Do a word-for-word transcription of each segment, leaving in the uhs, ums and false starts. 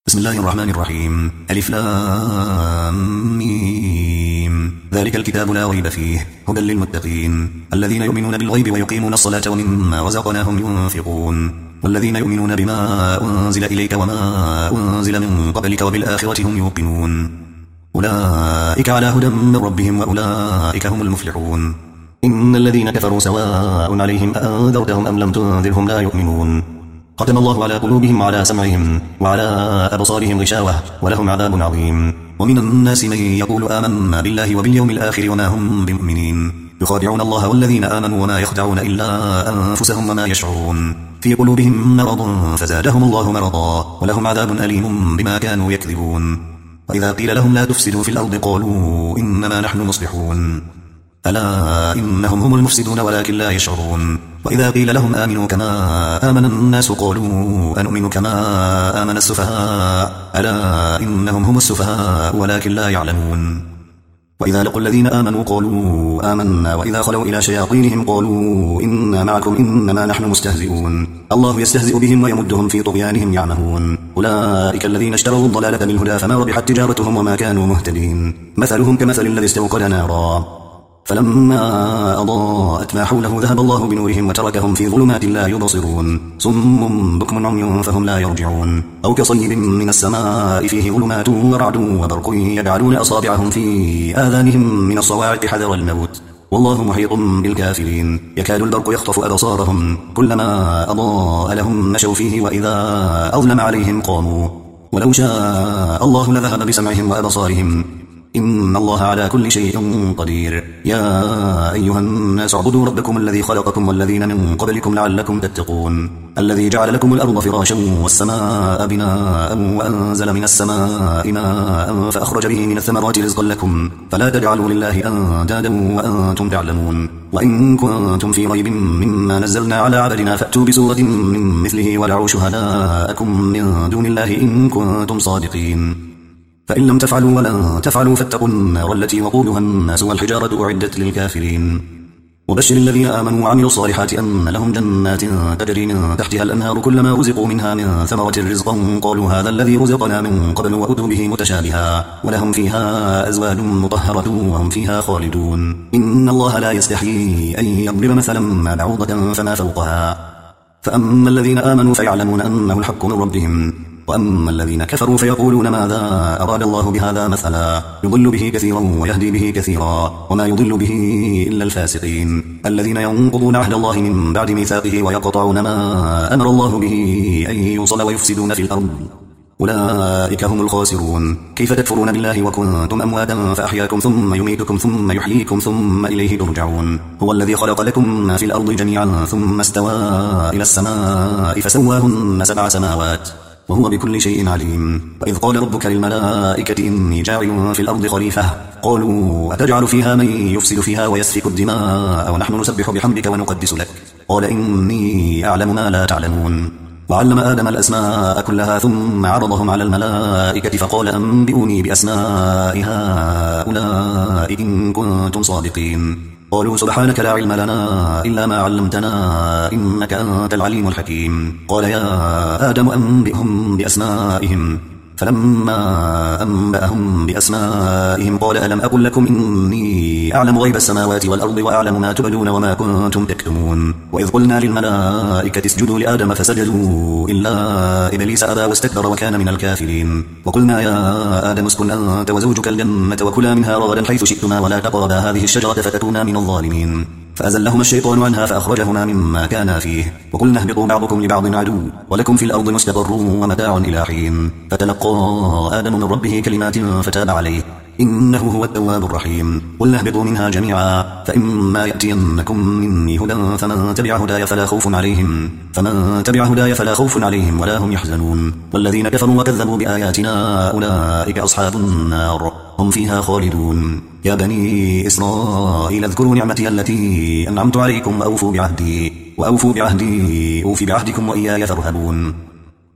بسم الله الرحمن الرحيم. ألف لام ميم. ذلك الكتاب لا ريب فيه هدى للمتقين الذين يؤمنون بالغيب ويقيمون الصلاة ومما رزقناهم ينفقون والذين يؤمنون بما أنزل إليك وما أنزل من قبلك وبالآخرة هم يوقنون أولئك على هدى من ربهم وأولئك هم المفلحون. إن الذين كفروا سواء عليهم أنذرتهم أم لم تنذرهم لا يؤمنون. ختم الله على قلوبهم وعلى سمعهم وعلى أبصارهم غشاوة ولهم عذاب عظيم. ومن الناس من يقول آمنا بالله وباليوم الآخر وما هم بمؤمنين يخادعون الله والذين آمنوا وما يخدعون إلا أنفسهم وما يشعرون. في قلوبهم مرض فزادهم الله مرضا ولهم عذاب أليم بما كانوا يكذبون. وإذا قيل لهم لا تفسدوا في الأرض قالوا إنما نحن مصلحون ألا إنهم هم المفسدون ولكن لا يشعرون. وإذا قيل لهم آمنوا كما آمن الناس قالوا أنؤمن كما آمن السفهاء ألا إنهم هم السفهاء ولكن لا يعلمون. وإذا لقوا الذين آمنوا قالوا آمنا وإذا خلوا إلى شياطينهم قالوا إنا معكم إنما نحن مستهزئون الله يستهزئ بهم ويمدهم في طغيانهم يعمهون. أولئك الذين اشتروا الضلالة بالهدى فما ربحت تجارتهم وما كانوا مهتدين. مثلهم كمثل الذي استوقد نارا فلما أضاءت ما حوله ذهب الله بنورهم وتركهم في ظلمات لا يبصرون صم بكم عمي فهم لا يرجعون. أو كصيب من السماء فيه ظلمات ورعد وبرق يجعلون أصابعهم في آذانهم من الصواعق حذر الموت والله محيط بالكافرين. يكاد البرق يخطف أبصارهم كلما أضاء لهم مشوا فيه وإذا أظلم عليهم قاموا ولو شاء الله لذهب بسمعهم وأبصارهم إن الله على كل شيء قدير. يا أيها الناس اعبدوا ربكم الذي خلقكم والذين من قبلكم لعلكم تتقون الذي جعل لكم الأرض فراشا والسماء بناء وأنزل من السماء ماء فأخرج به من الثمرات رزقا لكم فلا تجعلوا لله أندادا وأنتم تعلمون. وإن كنتم في ريب مما نزلنا على عبدنا فأتوا بسورة من مثله ودعوا شهداءكم من دون الله إن كنتم صادقين. فإن لم تفعلوا ولن تفعلوا فاتقوا النار التي وقودها الناس والحجارة أعدت للكافرين. وبشر الذين آمنوا وعملوا الصالحات أن لهم جنات تجري من تحتها الأنهار كلما رزقوا منها من ثمرة رزقا قالوا هذا الذي رزقنا من قبل وأتوا به متشابها ولهم فيها أزواج مطهرة وهم فيها خالدون. إن الله لا يستحيي أن يضرب مثلا ما بعوضة فما فوقها فأما الذين آمنوا فيعلمون أنه الحق من ربهم وأما الذين كفروا فيقولون ماذا أراد الله بهذا مثلا يضل به كثيرا ويهدي به كثيرا وما يضل به إلا الفاسقين الذين ينقضون عهد الله من بعد ميثاقه ويقطعون ما أمر الله به أن يوصل ويفسدون في الأرض أولئك هم الخاسرون. كيف تكفرون بالله وكنتم أمواتا فأحياكم ثم يميتكم ثم يحييكم ثم إليه ترجعون. هو الذي خلق لكم ما في الأرض جميعا ثم استوى إلى السماء فسواهن سبع سماوات وهو بكل شيء عليم. وإذ قال ربك للملائكة إني جاعل في الأرض خليفة قالوا أتجعل فيها من يفسد فيها ويسفك الدماء ونحن نسبح بحمدك ونقدس لك قال إني أعلم ما لا تعلمون. وعلم آدم الأسماء كلها ثم عرضهم على الملائكة فقال أنبئوني بأسماء هؤلاء إن كنتم صادقين قالوا سبحانك لا علم لنا إلا ما علمتنا إنك أنت العليم الحكيم. قال يا آدم أنبئهم بأسمائهم فلما أنبأهم بأسمائهم قال ألم أقل لكم إني أعلم غيب السماوات والأرض وأعلم ما تبدون وما كنتم تكتمون. وإذ قلنا للملائكة اسجدوا لآدم فسجدوا إلا إبليس أبى واستكبر وكان من الكافرين. وقلنا يا آدم اسكن أنت وزوجك الجنة وكلا منها رغدا حيث شئتما ولا تقربا هذه الشجرة فتكونا من الظالمين فأزلهما الشيطان عنها فأخرجهما مما كانا فيه وقلنا اهبطوا بعضكم لبعض عدو ولكم في الأرض مستقر ومتاع إلى حين. فتلقى آدم من ربه كلمات فتاب عليه إنه هو التواب الرحيم. قلنا اهبطوا منها جميعا فإما يأتينكم مني هدى فمن تبع هداي فلا خوف عليهم فمن تبع هداي فلا خوف عليهم ولا هم يحزنون. والذين كفروا وكذبوا بآياتنا أولئك أصحاب النار هم فيها خالدون. يا بني إسرائيل اذكروا نعمتي التي أنعمت عليكم وأوفوا بعهدي وأوفوا بعهدي أوفي بعهدكم وإياي فارهبون.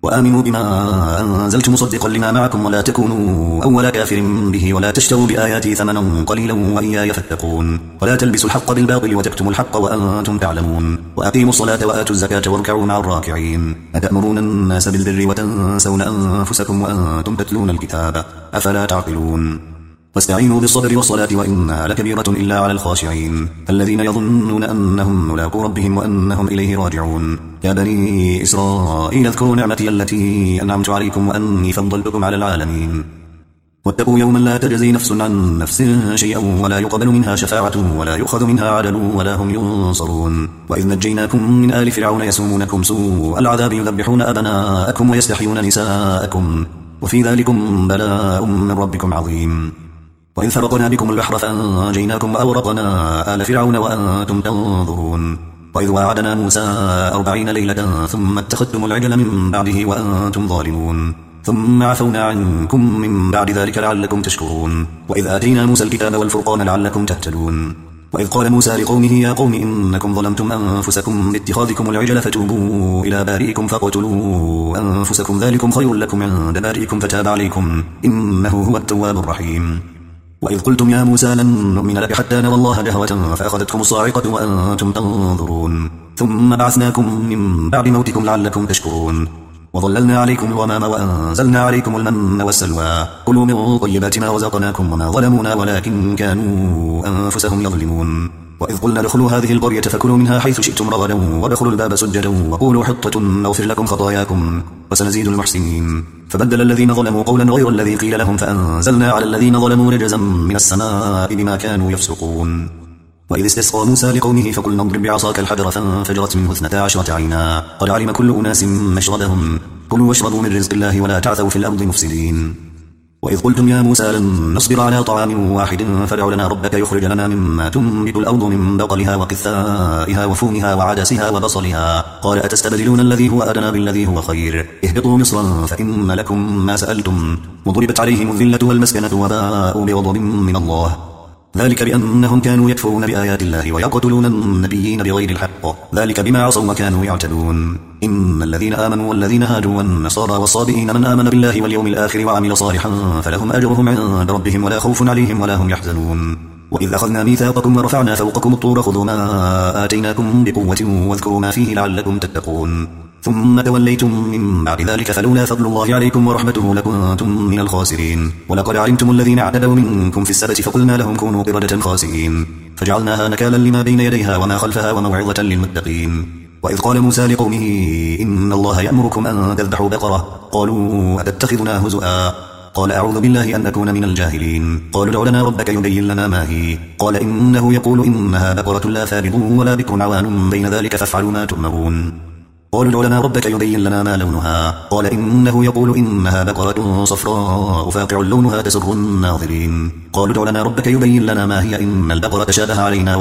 وآمنوا بما أنزلت مصدقا لما معكم ولا تكونوا أول كافر به ولا تشتروا بآياتي ثمنا قليلا وإياي فاتقون ولا تلبسوا الحق بالباطل وتكتموا الحق وأنتم تعلمون وأقيموا الصلاة وآتوا الزكاة واركعوا مع الراكعين أتأمرون الناس بالبر وتنسون أنفسكم وأنتم تتلون الكتاب أفلا تعقلون واستعينوا بالصبر والصلاة وإنها لكبيرة إلا على الخاشعين الذين يظنون أنهم ملاقو ربهم وأنهم إليه راجعون يا بني إسرائيل اذكروا نعمتي التي أنعمت عليكم وأني فضلتكم على العالمين واتقوا يوما لا تجزي نفس عن نفس شيئا ولا يقبل منها شفاعة ولا يؤخذ منها عدل ولا هم ينصرون وإذ نجيناكم من آل فرعون يسومونكم سوء العذاب يذبحون أبناءكم ويستحيون نساءكم وفي ذلكم بلاء من ربكم عظيم وإذ فرقنا بكم البحر فأنجيناكم وأورقنا آل فرعون وأنتم تنظرون وإذ واعدنا موسى أربعين ليلة ثم اتخذتم العجل من بعده وأنتم ظالمون ثم عفونا عنكم من بعد ذلك لعلكم تشكرون وإذ آتينا موسى الكتاب والفرقان لعلكم تهتدون وإذ قال موسى لقومه يا قوم إنكم ظلمتم أنفسكم باتخاذكم العجل فتوبوا إلى بارئكم فاقتلوا أنفسكم ذلكم خير لكم عند بارئكم فتاب عليكم إنه هو التواب الرحيم وإذ قلتم يا موسى لن نؤمن لك حتى نرى الله جهوة فأخذتكم الصاعقة وأنتم تنظرون ثم بعثناكم من بعد موتكم لعلكم تشكرون وظللنا عليكم الغمام وأنزلنا عليكم المن والسلوى كلوا من طيبات ما رزقناكم وما ظلمونا ولكن كانوا أنفسهم يظلمون وإذ قلنا ادخلوا هذه القرية فكلوا منها حيث شئتم رغدا وادخلوا الباب سجدا وقولوا حطة نغفر لكم خطاياكم وسنزيد المحسنين فبدل الذين ظلموا قولا غير الذي قيل لهم فأنزلنا على الذين ظلموا رجزا من السماء بما كانوا يفسقون وإذ استسقى موسى لقومه فقلنا اضرب بعصاك الحجر فانفجرت منه اثنتا عشرة عينا قد علم كل أناس مشربهم كلوا واشربوا من رزق الله ولا تعثوا في الأرض مفسدين وإذ قلتم يا موسى لن نصبر على طعام واحد فادع لنا ربك يخرج لنا مما تنبت الأرض من بقلها وقثائها وفومها وعدسها وبصلها قال أتستبدلون الذي هو أدنى بالذي هو خير اهبطوا مصرا فإن لكم ما سألتم وضربت عليهم الذلة والمسكنة وباءوا بغضب من الله ذلك بأنهم كانوا يكفرون بآيات الله ويقتلون النبيين بغير الحق ذلك بما عصوا وكانوا يعتدون إن الذين آمنوا والذين هاجوا والنصارى والصابئين من آمن بالله واليوم الآخر وعمل صالحا فلهم أجرهم عند ربهم ولا خوف عليهم ولا هم يحزنون وإذ أخذنا ميثاقكم ورفعنا فوقكم الطور خذوا ما آتيناكم بقوة واذكروا ما فيه لعلكم تتقون ثم توليتم من بعد ذلك فلولا فضل الله عليكم ورحمته لكنتم من الخاسرين ولقد علمتم الذين اعتدوا منكم في السبت فقلنا لهم كونوا قردة خاسئين فجعلناها نكالا لما بين يديها وما خلفها وموعظة للمتقين وإذ قال موسى لقومه إن الله يأمركم أن تذبحوا بقرة قالوا أتتخذنا هزؤا قال أعوذ بالله أن أكون من الجاهلين قالوا ادع لنا ربك يبين لنا ما هي قال إنه يقول إنها بقرة لا فارض ولا بكر عوان بين ذلك فافعلوا ما تؤمرون قالوا ادع لنا ربك يبين لنا ما لونها قال إنه يقول إنها بقرة صفراء فاقع لونها تسر الناظرين قالوا ادع لنا ربك يبين لنا ما هي إن البقرة تشابه علينا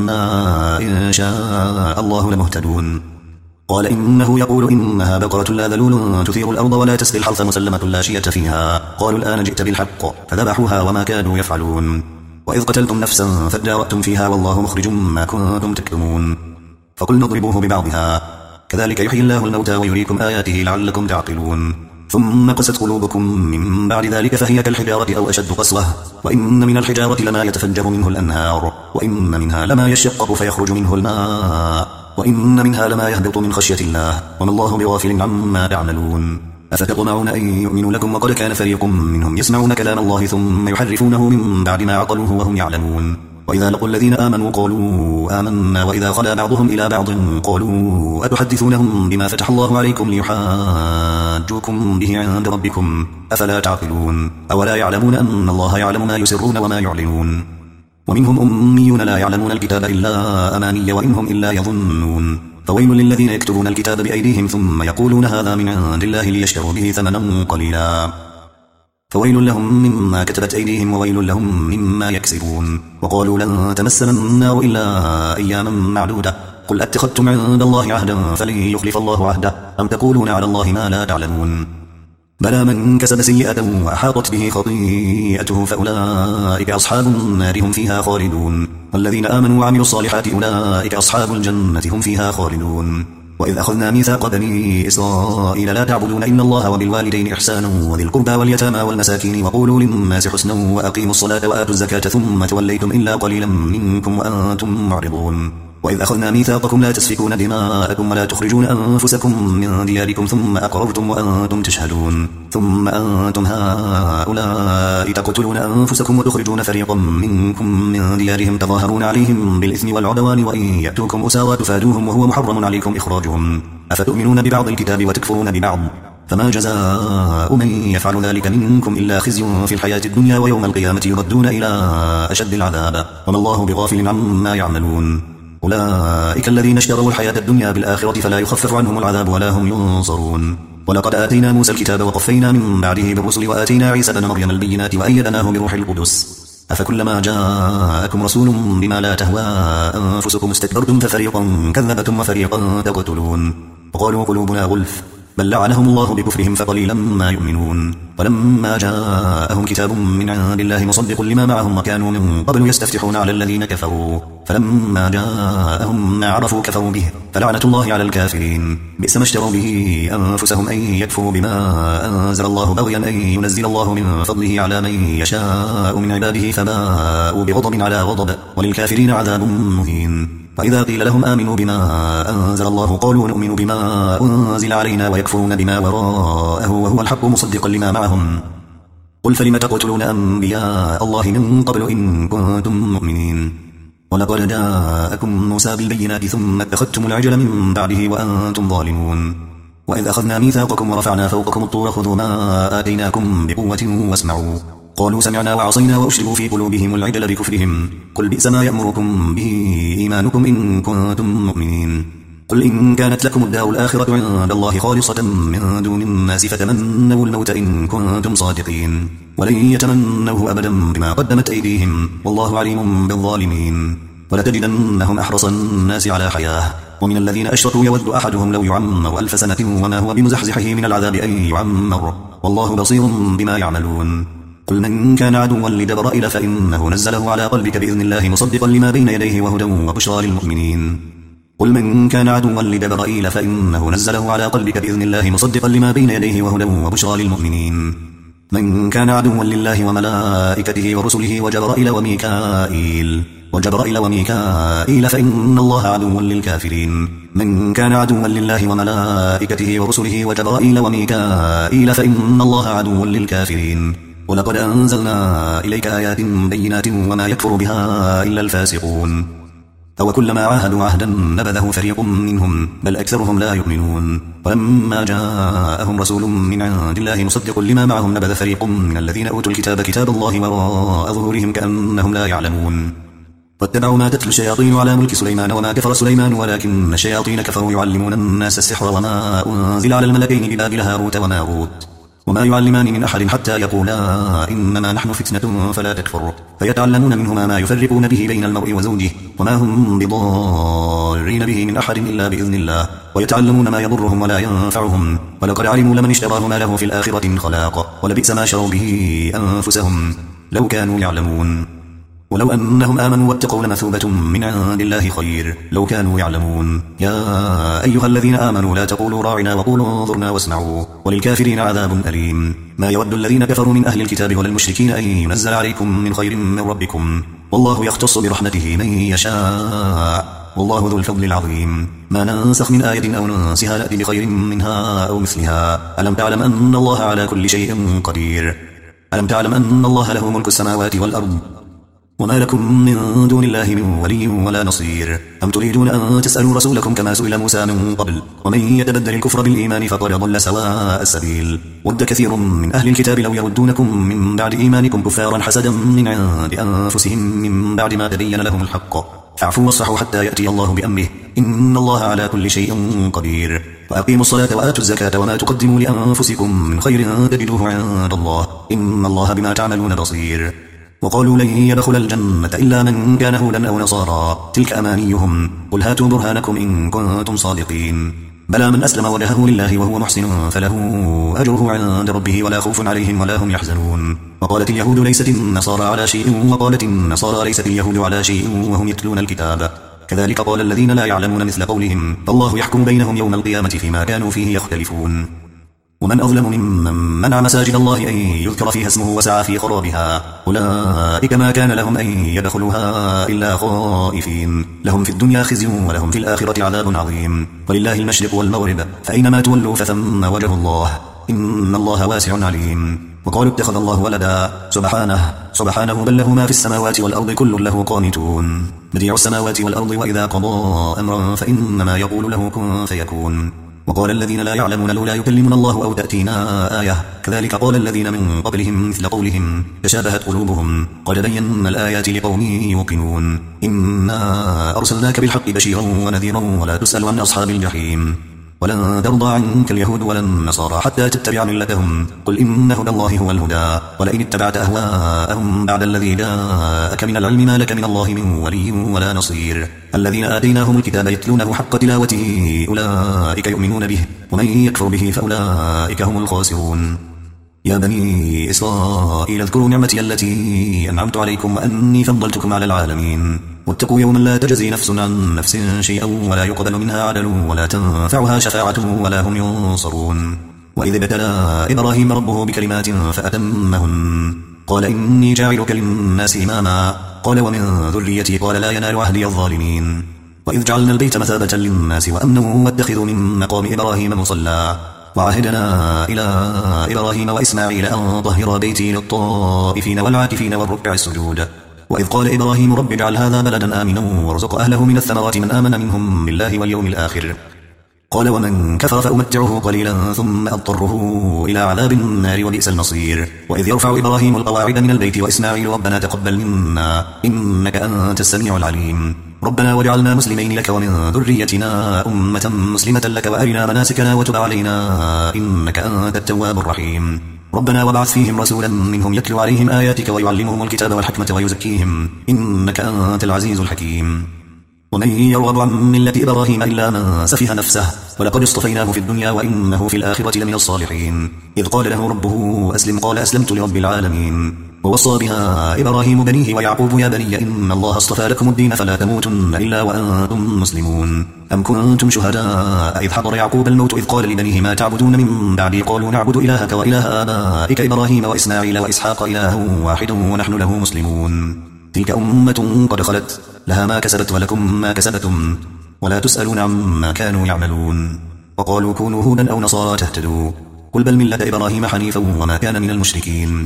وإنا إن شاء الله لمهتدون قال إنه يقول إنها بقرة لا ذلول تثير الأرض ولا تسقي الحرث مسلمة لا شية فيها قالوا الآن جئت بالحق فذبحوها وما كانوا يفعلون وإذ قتلتم نفسا فادارأتم فيها والله مخرج ما كنتم تكتمون فقلنا اضربوه ببعضها كذلك يحيي الله الموتى ويريكم آياته لعلكم تعقلون ثم قست قلوبكم من بعد ذلك فهي كالحجارة أو أشد قسوة وإن من الحجارة لما يتفجر منه الأنهار وإن منها لما يشقق فيخرج منه الماء وإن منها لما يهبط من خشية الله وما الله بغافل عما تعملون أفتطمعون أن يؤمنوا لكم وقد كان فريق منهم يسمعون كلام الله ثم يحرفونه من بعد ما عقلوه وهم يعلمون وإذا لقوا الذين آمنوا قالوا آمنا وإذا خلا بعضهم إلى بعض قالوا أتحدثونهم بما فتح الله عليكم ليحاجوكم به عند ربكم أفلا تعقلون أولا يعلمون أن الله يعلم ما يسرون وما يعلنون ومنهم أميون لا يعلمون الكتاب إلا أماني وإنهم إلا يظنون فويل للذين يكتبون الكتاب بأيديهم ثم يقولون هذا من عند الله ليشتروا به ثمنا قليلا فويل لهم مما كتبت أيديهم وويل لهم مما يكسبون وقالوا لن تمسنا النار إلا أياما معدودة قل أتخذتم عند الله عهدا فلن يخلف الله عهده أم تقولون على الله ما لا تعلمون بلى من كسب سيئة وأحاطت به خطيئته فأولئك أصحاب النار هم فيها خالدون والذين آمنوا وعملوا الصالحات أولئك أصحاب الجنة هم فيها خالدون وإذ أخذنا ميثاق بني إسرائيل لا تعبدون إلا الله وبالوالدين إحسانا وذي القربى واليتامى والمساكين وقولوا للناس حسنا وأقيموا الصلاة وآتوا الزكاة ثم توليتم إلا قليلا منكم وأنتم معرضون وإذ أخذنا ميثاقكم لا تسفكون دماءكم ولا تخرجون أنفسكم من دياركم ثم أقررتم وأنتم تشهدون ثم أنتم هؤلاء تقتلون أنفسكم وتخرجون فريقا منكم من ديارهم تظاهرون عليهم بالإثم والعدوان وإن يأتوكم أسارى تفادوهم وهو محرم عليكم إخراجهم أفتؤمنون ببعض الكتاب وتكفرون ببعض فما جزاء من يفعل ذلك منكم إلا خزي في الحياة الدنيا ويوم القيامة يردون إلى أشد العذاب وما الله بغافل عما يعملون أولئك الذين اشتروا الحياة الدنيا بالآخرة فلا يخفف عنهم العذاب ولا هم ينصرون ولقد آتينا موسى الكتاب وقفينا من بعده بالرسل وآتينا عيسى بن مريم البينات وأيدناه بروح القدس أفكلما جاءكم رسول بما لا تهوى أنفسكم استكبرتم ففريقا كذبتم وفريقا تقتلون وقالوا قلوبنا غلف بل لعنهم الله بكفرهم فقليلا ما يؤمنون ولما جاءهم كتاب من عند الله مصدق لما معهم وكانوا من قبل يستفتحون على الذين كفروا فلما جاءهم ما عرفوا كفروا به فلعنة الله على الكافرين بئس ما اشتروا به أنفسهم أن يكفروا بما أنزل الله بغيا أن ينزل الله من فضله على من يشاء من عباده فباءوا بغضب على غضب وللكافرين عذاب مهين فإذا قيل لهم آمنوا بما أنزل الله قالوا نؤمن بما أنزل علينا ويكفرون بما وراءه وهو الحق مصدقا لما معهم قل فلم تقتلون أنبياء الله من قبل إن كنتم مؤمنين ولقد جاءكم موسى بالبينات ثم اتخذتم العجل من بعده وأنتم ظالمون وإذ أخذنا ميثاقكم ورفعنا فوقكم الطور خذوا ما آتيناكم بقوة واسمعوا قالوا سمعنا وعصينا وأشربوا في قلوبهم العجل بكفرهم قل بئس ما يأمركم به إيمانكم إن كنتم مؤمنين قل إن كانت لكم الدار الآخرة عند الله خالصة من دون الناس فتمنوا الموت إن كنتم صادقين ولن يتمنوه أبدا بما قدمت أيديهم والله عليم بالظالمين ولتجدنهم أحرص الناس على حياة ومن الذين أشركوا يود أحدهم لو يعمر ألف سنة وما هو بمزحزحه من العذاب أن يعمر والله بصير بما يعملون قل من كان عدوا لجبرائيل فإنه نزله على قلبك بإذن الله مصدقا لما بين يديه وهدى وبشرى للمؤمنين قل من كان عدوا لجبرائيل فإنه نزله على قلبك بإذن الله مصدقا لما بين يديه وهدى وبشرى للمؤمنين من كان عدوا لله وملائكته ورسله وجبرائيل وميكائيل وجبرائيل وميكائيل فإن الله عدو للكافرين من كان عدوا لله وملائكته ورسله وجبرائيل وميكائيل فإن الله عدو للكافرين ولقد أنزلنا إليك آيات بينات وما يكفر بها إلا الفاسقون أو كلما عاهدوا عهدا نبذه فريق منهم بل أكثرهم لا يؤمنون ولما جاءهم رسول من عند الله مصدق لما معهم نبذ فريق من الذين أوتوا الكتاب كتاب الله وراء ظهورهم كأنهم لا يعلمون واتبعوا ما تتلو الشياطين على ملك سليمان وما كفر سليمان ولكن الشياطين كفروا يعلمون الناس السحر وما أنزل على الملكين ببابل هاروت وماروت وما يعلمان من أحد حتى يقولا إنما نحن فتنة فلا تكفر فيتعلمون منهما ما يفرقون به بين المرء وزوجه وما هم بضارين به من أحد إلا بإذن الله ويتعلمون ما يضرهم ولا ينفعهم ولقد علموا لمن اشتراه ما له في الآخرة من خلاق ولبئس ما شروا به أنفسهم لو كانوا يعلمون ولو أنهم آمنوا واتقوا لمثوبة من عند الله خير لو كانوا يعلمون يا أيها الذين آمنوا لا تقولوا راعنا وقولوا انظرنا واسمعوا وللكافرين عذاب أليم ما يود الذين كفروا من أهل الكتاب ولا المشركين أن ينزل عليكم من خير من ربكم والله يختص برحمته من يشاء والله ذو الفضل العظيم ما ننسخ من آية أو ننسها نأتي بخير منها أو مثلها ألم تعلم أن الله على كل شيء قدير ألم تعلم أن الله له ملك السماوات والأرض وما لكم من دون الله من ولي ولا نصير أم تريدون أن تسألوا رسولكم كما سئل موسى من قبل ومن يتبدل الكفر بالإيمان فقد ضل سواء السبيل ود كثير من أهل الكتاب لو يردونكم من بعد إيمانكم كفارا حسدا من عند أنفسهم من بعد ما تبين لهم الحق فاعفوا واصفحوا حتى يأتي الله بأمره إن الله على كل شيء قدير وأقيموا الصلاة وآتوا الزكاة وما تقدموا لأنفسكم من خير تجدوه عند الله إن الله بما تعملون بصير وقالوا لن يدخل الجنة إلا من كان هودا أو نصارى تلك أمانيهم قل هاتوا برهانكم إن كنتم صادقين بلى من أسلم وجهه لله وهو محسن فله أجره عند ربه ولا خوف عليهم ولا هم يحزنون وقالت اليهود ليست النصارى على شيء وقالت النصارى ليست اليهود على شيء وهم يتلون الكتاب كذلك قال الذين لا يعلمون مثل قولهم فالله يحكم بينهم يوم القيامة فيما كانوا فيه يختلفون ومن أظلم ممن منع مساجد الله أن يذكر فيها اسمه وسعى في خرابها أولئك ما كان لهم أن يدخلوها إلا خائفين لهم في الدنيا خزي ولهم في الآخرة عذاب عظيم ولله المشرق والمغرب فأينما تولوا فثم وجه الله إن الله واسع عليم وقالوا اتخذ الله ولدا سبحانه سبحانه بل له ما في السماوات والأرض كل له قانتون بديع السماوات والأرض وإذا قضى أمرا فإنما يقول له كن فيكون وقال الذين لا يعلمون لولا يكلمنا الله أو تأتينا آية كذلك قال الذين من قبلهم مثل قولهم تشابهت قلوبهم قد بينا الآيات لقوم يوقنون إنا أرسلناك بالحق بشيرا ونذيرا ولا تسأل عن أصحاب الجحيم ولن ترضى عنك اليهود ولا النصارى حتى تتبع ملتهم قل إن هدى الله هو الهدى ولئن اتبعت أهواءهم بعد الذي جاءك من العلم ما لك من الله من ولي ولا نصير الذين آتيناهم الكتاب يتلونه حق تلاوته أولئك يؤمنون به ومن يكفر به فأولئك هم الخاسرون يا بني إسرائيل اذكروا نعمتي التي أنعمت عليكم وأني فضلتكم على العالمين واتقوا يوما لا تجزي نفس عن نفس شيئا ولا يقبل منها عدل ولا تنفعها شفاعة ولا هم ينصرون وإذ ابتلى إبراهيم ربه بكلمات فأتمهن قال إني جاعلك للناس إماما قال ومن ذريتي قال لا ينال عهدي الظالمين وإذ جعلنا البيت مثابة للناس وأمنا واتخذوا من مقام إبراهيم مصلى وعهدنا إلى إبراهيم وإسماعيل أن طهر بيتي للطائفين والعاكفين والركع السجود وإذ قال إبراهيم رب اجعل هذا بلدا آمنا وارزق أهله من الثمرات من آمن منهم بالله واليوم الآخر قال ومن كفر فأمتعه قليلا ثم أضطره إلى عذاب النار وبئس المصير وإذ يرفع إبراهيم القواعد من البيت وإسماعيل ربنا تقبل منا إنك أنت السميع العليم ربنا واجعلنا مسلمين لك ومن ذريتنا أمة مسلمة لك وأرنا مناسكنا وتب علينا إنك أنت التواب الرحيم ربنا وابعث فيهم رسولا منهم يتلو عليهم آياتك ويعلمهم الكتاب والحكمة ويزكيهم إنك أنت العزيز الحكيم ومن يرغب عن ملة إبراهيم إلا من سفه نفسه ولقد اصطفيناه في الدنيا وإنه في الآخرة لمن الصالحين إذ قال له ربه أسلم قال أسلمت لرب العالمين ووصى بها إبراهيم بنيه ويعقوب يا بني إن الله اصطفى لكم الدين فلا تموتن إلا وأنتم مسلمون أم كنتم شهداء إذ حضر يعقوب الموت إذ قال لبنيه ما تعبدون من بعدي قالوا نعبد إلهك وإله آبائك إبراهيم وإسماعيل وإسحاق إله واحد ونحن له مسلمون تلك أمة قد خلت لها ما كسبت ولكم ما كسبتم ولا تسألون عما كانوا يعملون وقالوا كونوا هودا أو نصارى تهتدوا قل بل ملة إبراهيم حنيفا وما كان من المشركين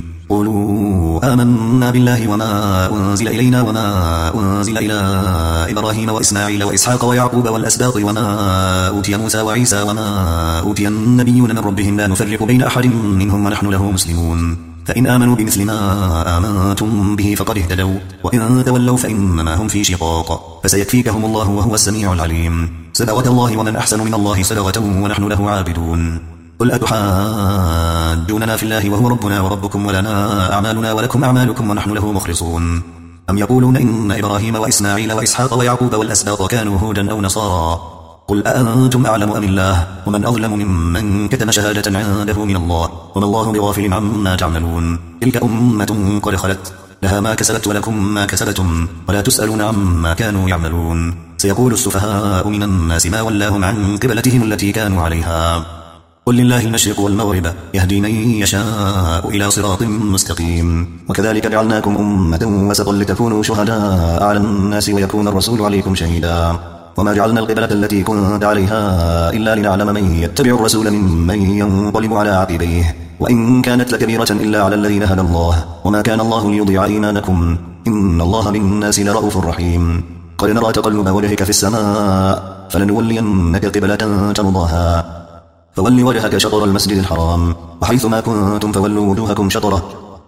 قولوا آمنا بالله وما أنزل إلينا وما أنزل إلى إبراهيم وإسماعيل وإسحاق ويعقوب والأسباط وما أوتي موسى وعيسى وما أوتي النبيون من ربهم لا نفرق بين أحد منهم ونحن له مسلمون فإن آمنوا بمثل ما آمنتم به فقد اهتدوا وإن تولوا فإنما هم في شقاق فسيكفيكهم الله وهو السميع العليم صدقة الله ومن أحسن من الله صدقة ونحن له عابدون قل أتحاجوننا في الله وهو ربنا وربكم ولنا أعمالنا ولكم أعمالكم ونحن له مخلصون أم يقولون إن إبراهيم وإسماعيل وإسحاق ويعقوب والأسباط كانوا هودا أو نصارى قل أأنتم أعلم أم الله ومن أظلم ممن كتم شهادة عنده من الله وما الله بغافل عما تعملون تلك أمة قد خلت لها ما كسبت ولكم ما كسبتم ولا تسألون عما كانوا يعملون سيقول السفهاء من الناس ما ولاهم عن قبلتهم التي كانوا عليها قل لله المشرق والمغرب يهدي من يشاء إلى صراط مستقيم وكذلك جعلناكم أمة وسطا لتكونوا شهداء على الناس ويكون الرسول عليكم شهيدا وما جعلنا القبلة التي كنت عليها إلا لنعلم من يتبع الرسول ممن ينقلب على عقبيه وإن كانت لكبيرة إلا على الذين هدى الله وما كان الله ليضيع إيمانكم إن الله بالناس لرؤوف رحيم قد نرى تقلب وجهك في السماء فلنولينك قبلة ترضاها فول وجهك شطر المسجد الحرام وحيث ما كنتم فولوا وجوهكم شطره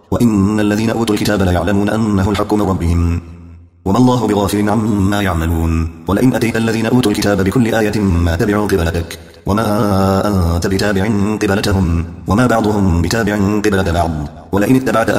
وإن الذين أوتوا الكتاب ليعلمون أنه الحق من ربهم وما الله بغافل عما يعملون ولئن أتيت الذين أوتوا الكتاب بكل آية ما تبعوا قبلتك وما أنت بتابع قبلتهم وما بعضهم بتابع قبلة بعض ولئن اتبعت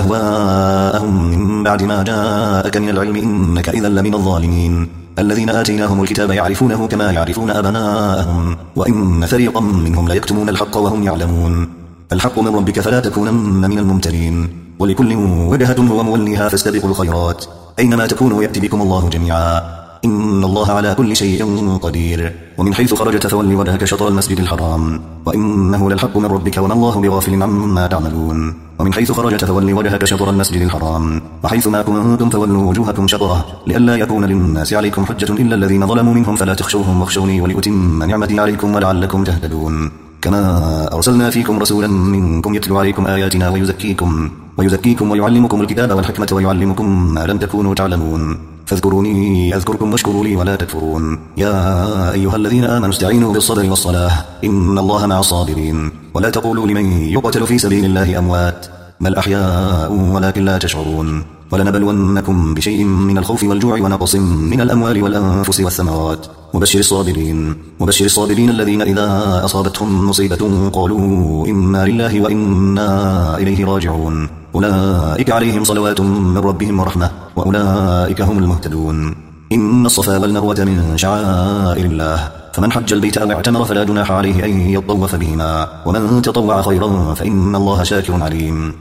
أهواءهم من بعد ما جاءك من العلم إنك إذا لمن الظالمين الذين آتيناهم الكتاب يعرفونه كما يعرفون أبناءهم وإن فريقا منهم ليكتمون الحق وهم يعلمون الحق من ربك فلا تكونن من الممترين ولكل وجهة هو موليها فاستبقوا الخيرات أينما تكونوا يأتي بكم الله جميعا إن الله على كل شيء قدير. ومن حيث خرجت فول وجهك شطر المسجد الحرام وإنه للحق من ربك وما الله بغافل عما تعملون. ومن حيث خرجت فول وجهك شطر المسجد الحرام وحيث ما كنتم فولوا وجوهكم شطره لئلا يكون للناس عليكم حجة إلا الذين ظلموا منهم فلا تخشوهم واخشوني ولأتم نعمتي عليكم ولعلكم تهتدون. كما أرسلنا فيكم رسولا منكم يتلو عليكم آياتنا ويزكيكم ويزكيكم ويعلمكم الكتاب والحكمة ويعلمكم ما لم تكونوا تعلمون. فاذكروني أذكركم واشكروا لي ولا تكفرون. يا أيها الذين آمنوا استعينوا بالصبر والصلاة إن الله مع الصابرين. ولا تقولوا لمن يقتل في سبيل الله أموات بل أحياء ولكن لا تشعرون. ولنبلونكم بشيء من الخوف والجوع ونقص من الأموال والأنفس والثمرات وبشر الصابرين وبشر الصابرين الذين إذا أصابتهم مصيبة قالوا إنا لله وإنا إليه راجعون أولئك عليهم صلوات من ربهم ورحمة وأولئك هم المهتدون. إن الصفا والمروة من شعائر الله فمن حج البيت أو اعتمر فلا جناح عليه أن يطوف بهما ومن تطوع خيرا فإن الله شاكر عليم.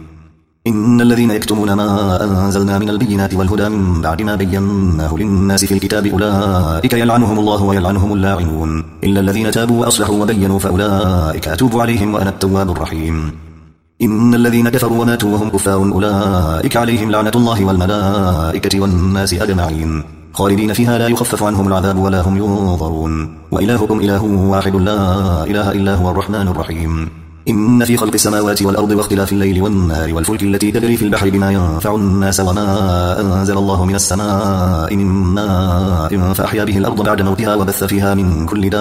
إن الذين يكتمون ما أنزلنا من البينات والهدى من بعد ما بيناه للناس في الكتاب أولئك يلعنهم الله ويلعنهم اللاعنون إلا الذين تابوا وأصلحوا وبينوا فأولئك أتوب عليهم وأنا التواب الرحيم. إن الذين كفروا وماتوا وهم كفار أولئك عليهم لعنة الله والملائكة والناس أجمعين خالدين فيها لا يخفف عنهم العذاب ولا هم ينظرون. وإلهكم إله واحد لا إله إلا هو الرحمن الرحيم. إن في خلق السماوات والأرض واختلاف الليل والنهار والفلك التي تجري في البحر بما ينفع الناس وما أنزل الله من السماء من ماء فأحيا به الأرض بعد موتها وبث فيها من كل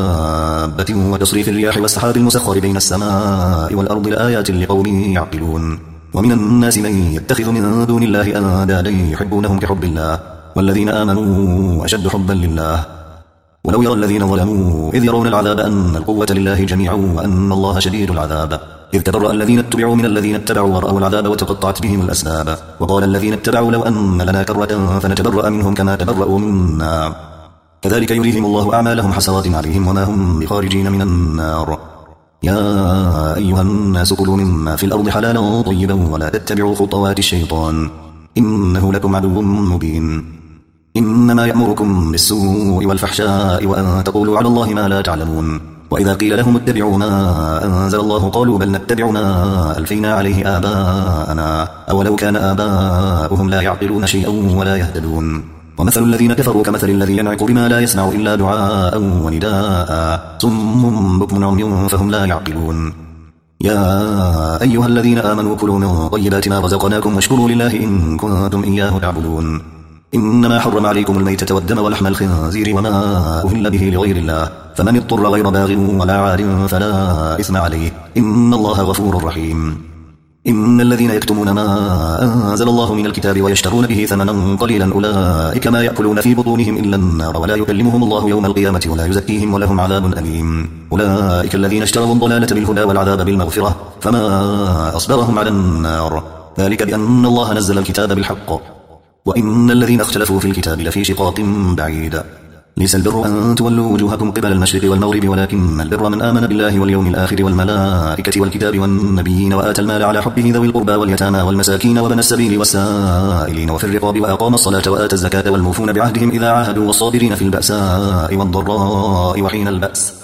دابة وتصريف الرياح والسحاب المسخر بين السماء والأرض لآيات لقوم يعقلون. ومن الناس من يتخذ من دون الله أندادا يحبونهم كحب الله والذين آمنوا أشد حبا لله. ولو يرى الذين ظلموا إذ يرون العذاب أن القوة لله جميعا وأن الله شديد العذاب إذ تبرأ الذين اتبعوا من الذين اتبعوا ورأوا العذاب وتقطعت بهم الأسباب وقال الذين اتبعوا لو أن لنا كرة فنتبرأ منهم كما تبرأوا منا كذلك يريهم الله أعمالهم حسرات عليهم وما هم بخارجين من النار. يا أيها الناس كلوا مما في الأرض حلالا طيبا ولا تتبعوا خطوات الشيطان إنه لكم عدو مبين. إنما يأمركم بالسوء والفحشاء وأن تقولوا على الله ما لا تعلمون. وإذا قيل لهم اتبعوا ما أنزل الله قالوا بل نتبع ما ألفينا عليه آباءنا أولو كان آباؤهم لا يعقلون شيئا ولا يهتدون. ومثل الذين كفروا كمثل الذي ينعق بما لا يسمع إلا دعاء ونداء صم بكم عمي فهم لا يعقلون. يا أيها الذين آمنوا كلوا من طيبات ما رزقناكم واشكروا لله إن كنتم إياه تعبدون. إنما حرم عليكم الميتة والدم ولحم الخنزير وما أهل به لغير الله فمن اضطر غير باغ ولا عاد فلا إثم عليه إن الله غفور رحيم. إن الذين يكتمون ما أنزل الله من الكتاب ويشترون به ثمنا قليلا أولئك ما يأكلون في بطونهم إلا النار ولا يكلمهم الله يوم القيامة ولا يزكيهم ولهم عذاب أليم. أولئك الذين اشتروا الضلالة بالهدى والعذاب بالمغفرة فما أصبرهم على النار ذلك بأن الله نزل الكتاب بالحق وإن الذين اختلفوا في الكتاب لفي شقاق بعيد. ليس البر أن تولوا وجوهكم قبل المشرق والمغرب ولكن البر من آمن بالله واليوم الآخر والملائكة والكتاب والنبيين وآتى المال على حبه ذوي القربى واليتامى والمساكين وابن السبيل والسائلين وفي الرقاب وأقام الصلاة وآتى الزكاة والموفون بعهدهم إذا عاهدوا والصابرين في البأساء والضراء وحين البأس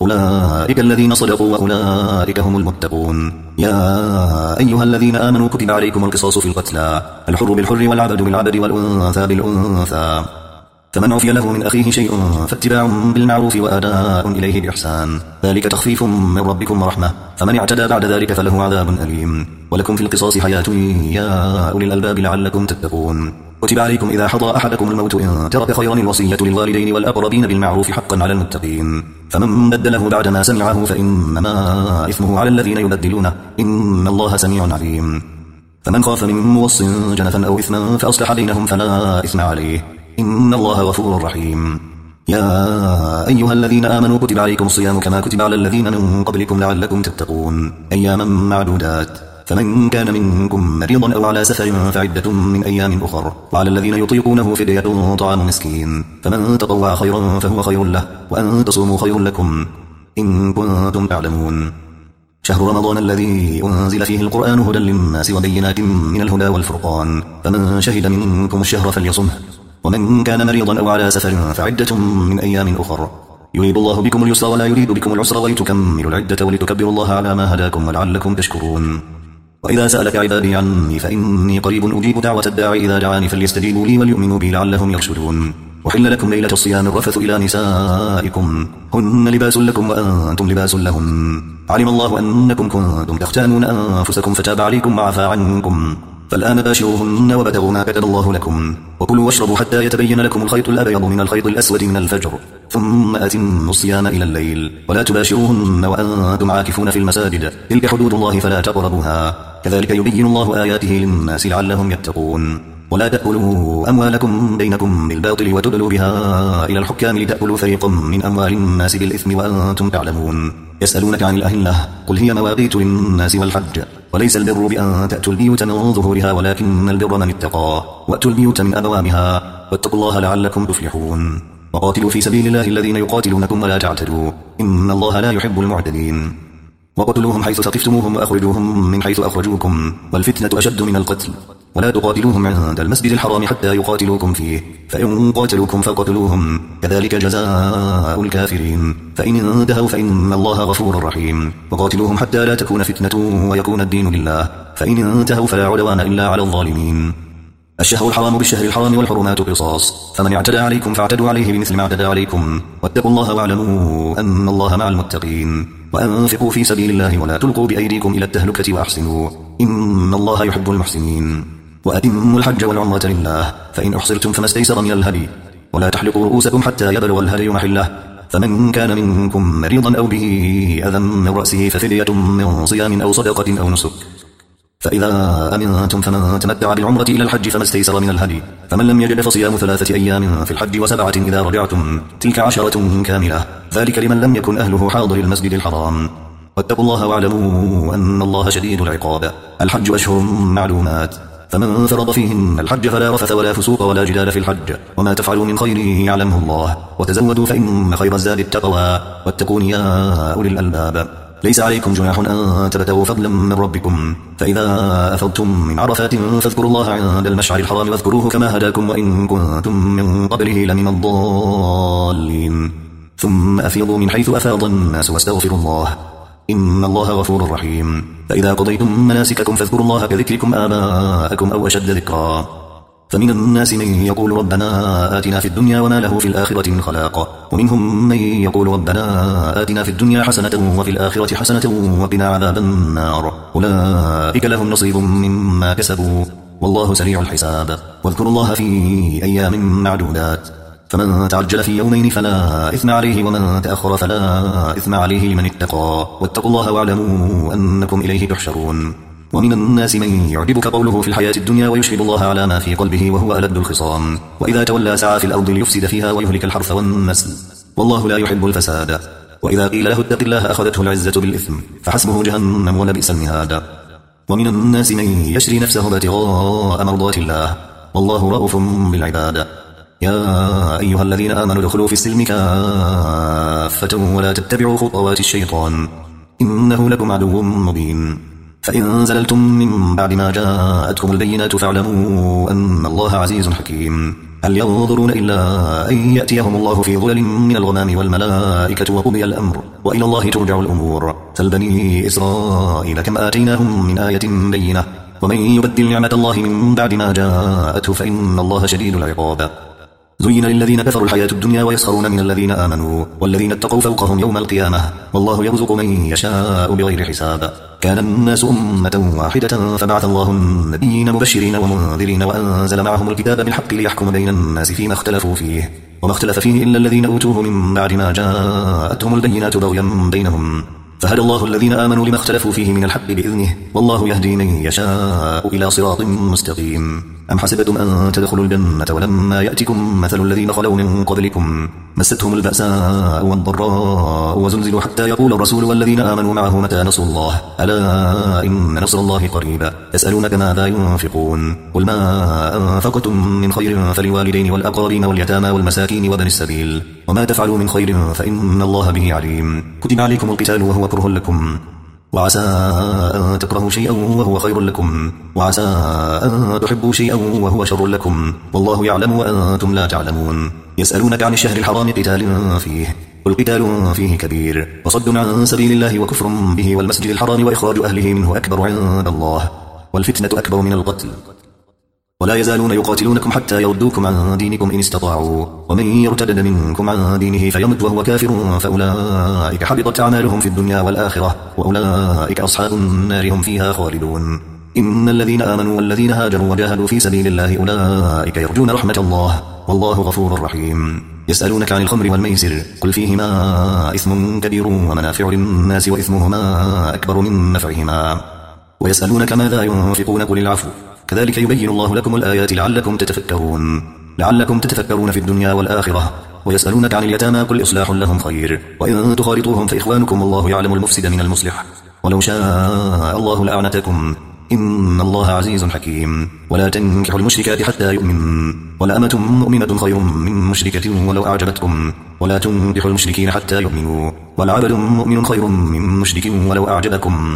أولئك الذين صدقوا وأولئك هم المتقون. يا أيها الذين آمنوا كتب عليكم القصاص في القتلى الحر بالحر والعبد بالعبد والأنثى بالأنثى فمن عفي له من أخيه شيء فاتباع بالمعروف وأداء إليه بإحسان ذلك تخفيف من ربكم ورحمة فمن اعتدى بعد ذلك فله عذاب أليم. ولكم في القصاص حياة يا أولي الألباب لعلكم تتقون. كتب عليكم إذا حضر أحدكم الموت إن ترك خيرا الوصية للوالدين والأقربين بالمعروف حقا على المتقين فمن بدله بعدما سمعه فإنما إثمه على الذين يبدلونه إن الله سميع عليم. فمن خاف من موص جنفا أو إثما فأصلح بينهم فلا إثم عليه إن الله غفور رحيم. يا أيها الذين آمنوا كتب عليكم الصيام كما كتب على الذين من قبلكم لعلكم تتقون أياما معدودات فمن كان منكم مريضا أو على سفر فعدة من أيام أخر وعلى الذين يطيقونه فدية طعام مسكين فمن تطوع خيرا فهو خير له وأن تصوموا خير لكم إن كنتم تعلمون. شهر رمضان الذي أنزل فيه القرآن هدى للناس وبينات من الهدى والفرقان فمن شهد منكم الشهر فليصمه ومن كان مريضا أو على سفر فعدة من أيام أخر يريد الله بكم اليسر ولا يريد بكم العسر ولتكملوا العدة ولتكبروا الله على ما هداكم ولعلكم تشكرون. وإذا سألك عبادي عني فإني قريب أجيب دعوة الداعي إذا دعاني فليستجيبوا لي وليؤمنوا بي لعلهم يرشدون. وحل لكم ليلة الصيام الرفث إلى نسائكم هن لباس لكم وأنتم لباس لهن علم الله أنكم كنتم تختانون أنفسكم فتاب عليكم وعفى عنكم فالآن باشروهن وابتغوا ما كتب الله لكم وكلوا واشربوا حتى يتبين لكم الخيط الأبيض من الخيط الأسود من الفجر ثم أتموا الصيام إلى الليل ولا تباشروهن وأنتم عاكفون في المساجد تلك حدود الله فلا تقربوها كذلك يبين الله آياته للناس لعلهم يتقون. ولا تأكلوا أموالكم بينكم بالباطل وتدلوا بها إلى الحكام لتأكلوا فريقا من أموال الناس بالإثم وأنتم تعلمون. يسألونك عن الأهلة قل هي مواقيت للناس والحج وليس البر بأن تأتوا البيوت من ظهورها ولكن البر من اتقى وأتوا البيوت من أبوابها واتقوا الله لعلكم تفلحون. وقاتلوا في سبيل الله الذين يقاتلونكم ولا تعتدوا إن الله لا يحب المعتدين. وقتلوهم حيث ثقفتموهم وأخرجوهم من حيث أخرجوكم والفتنة أشد من القتل ولا تقاتلوهم عند المسجد الحرام حتى يقاتلوكم فيه فإن قاتلوكم فقتلوهم كذلك جزاء الكافرين فإن انتهوا فإن الله غفور رحيم. وقاتلوهم حتى لا تكون فتنة ويكون الدين لله فإن انتهوا فلا عدوان إلا على الظالمين. الشهر الحرام بالشهر الحرام والحرمات قصاص فمن اعتدى عليكم فاعتدوا عليه بمثل ما اعتدى عليكم واتقوا الله واعلموا أن الله مع المتقين. وأنفقوا في سبيل الله ولا تلقوا بأيديكم إلى التهلكة وأحسنوا إن الله يحب المحسنين. وأتموا الحج والعمرة لله فإن أحصرتم فما استيسر من الهدي ولا تحلقوا رؤوسكم حتى يبلغ الهدي محله فمن كان منكم مريضا أو به أذى من رأسه ففدية من صيام أو صدقة أو نسك فإذا أمنتم فمن تمتع بالعمرة إلى الحج فما استيسر من الهدي فمن لم يجد فصيام ثلاثة أيام في الحج وسبعة إذا رجعتم تلك عشرة كاملة ذلك لمن لم يكن أهله حاضر المسجد الحرام. واتقوا الله واعلموا أن الله شديد العقاب. الحج أشهر معلومات فمن فرض فيهن الحج فلا رفث ولا فسوق ولا جدال في الحج وما تفعلوا من خير يعلمه الله وتزودوا فإن خير الزاد التقوى واتقون يا أولي الألباب. ليس عليكم جناح أن تبتغوا فضلا من ربكم فإذا أفضتم من عرفات فاذكروا الله عند المشعر الحرام واذكروه كما هداكم وإن كنتم من قبله لمن الضالين ثم أفيضوا من حيث أفاض الناس واستغفروا الله إن الله غفور رحيم. فإذا قضيتم مناسككم فاذكروا الله كذكركم آباءكم أو أشد ذكرا فمن الناس من يقول ربنا آتنا في الدنيا وما له في الآخرة من خلاق ومنهم من يقول ربنا آتنا في الدنيا حسنة وفي الآخرة حسنة وقنا عذاب النار أولئك لهم نصيب مما كسبوا والله سريع الحساب. واذكروا الله في أيام معدودات فمن تعجل في يومين فلا إثم عليه ومن تأخر فلا إثم عليه لمن اتقى واتقوا الله واعلموا أنكم إليه تحشرون. ومن الناس من يعجبك قوله في الحياة الدنيا ويشهد الله على ما في قلبه وهو ألد الخصام وإذا تولى سعى في الأرض ليفسد فيها ويهلك الحرث والنسل والله لا يحب الفساد. وإذا قيل له اتق الله أخذته العزة بالإثم فحسبه جهنم ولبئس المهاد. ومن الناس من يشري نفسه ابتغاء مرضات الله والله رؤوف بالعباد. يا أيها الذين آمنوا ادخلوا في السلم كافة ولا تتبعوا خطوات الشيطان إنه لكم عدو مبين. فإن زللتم من بعد ما جاءتكم البينات فاعلموا أن الله عزيز حكيم. هل ينظرون إلا أن يأتيهم الله في ظلل من الغمام والملائكة وقضي الأمر وإلى الله ترجع الأمور. سل بني إسرائيل كم آتيناهم من آية بينة ومن يبدل نعمة الله من بعد ما جاءته فإن الله شديد العقاب. زين للذين كفروا الحياة الدنيا ويسخرون من الذين آمنوا والذين اتقوا فوقهم يوم القيامة والله يرزق من يشاء بغير حساب. كان الناس أمة واحدة فبعث الله النبيين مبشرين ومنذرين وأنزل معهم الكتاب بالحق ليحكم بين الناس فيما اختلفوا فيه وما اختلف فيه إلا الذين أوتوه من بعد ما جاءتهم البينات بغيا بينهم فهدى الله الذين آمنوا لما اختلفوا فيه من الحق بإذنه والله يهدي من يشاء إلى صراط مستقيم. أم حسبتم أن تدخلوا الجنة ولما يأتكم مثل الذين خلوا من قبلكم مستهم البأساء والضراء وزلزلوا حتى يقول الرسول والذين آمنوا معه متى نصر الله ألا إن نصر الله قريب. يسألونك ماذا ينفقون قل ما أنفقتم من خير فلوالدين والأقربين واليتامى والمساكين وابن السبيل وما تفعلوا من خير فإن الله به عليم. كتب عليكم القتال وهو كره لكم وعسى أن تكرهوا شيئا وهو خير لكم، وعسى أن تحبوا شيئا وهو شر لكم، والله يعلم وأنتم لا تعلمون. يسألونك عن الشهر الحرام قتال فيه، قل قتال فيه كبير، وصد عن سبيل الله وكفر به والمسجد الحرام وإخراج أهله منه أكبر عند الله، والفتنة أكبر من القتل. ولا يزالون يقاتلونكم حتى يردوكم عن دينكم إن استطاعوا، ومن يرتد منكم عن دينه فيمت وهو كافر فأولئك حبطت أعمالهم في الدنيا والآخرة، وأولئك أصحاب النار هم فيها خالدون. إن الذين آمنوا والذين هاجروا وجاهدوا في سبيل الله أولئك يرجون رحمة الله، والله غفور رحيم. يسألونك عن الخمر والميسر، قل فيهما إثم كبير ومنافع للناس وإثمهما أكبر من نفعهما. ويسألونك ماذا ينفقون، قل العفو، كذلك يبين الله لكم الآيات لعلكم تتفكرون لعلكم تتفكرون في الدنيا والآخرة. ويسألونك عن اليتامى، قل إصلاح لهم خير، وإن تخالطوهم فإخوانكم والله يعلم المفسد من المصلح، ولو شاء الله لأعنتكم، إن الله عزيز حكيم. ولا تنكحوا المشركات حتى يؤمن، ولأمة مؤمنة خير من مشركة ولو أعجبتكم، ولا تنكحوا المشركين حتى يؤمنوا، ولعبد مؤمن خير من مشرك ولو أعجبكم.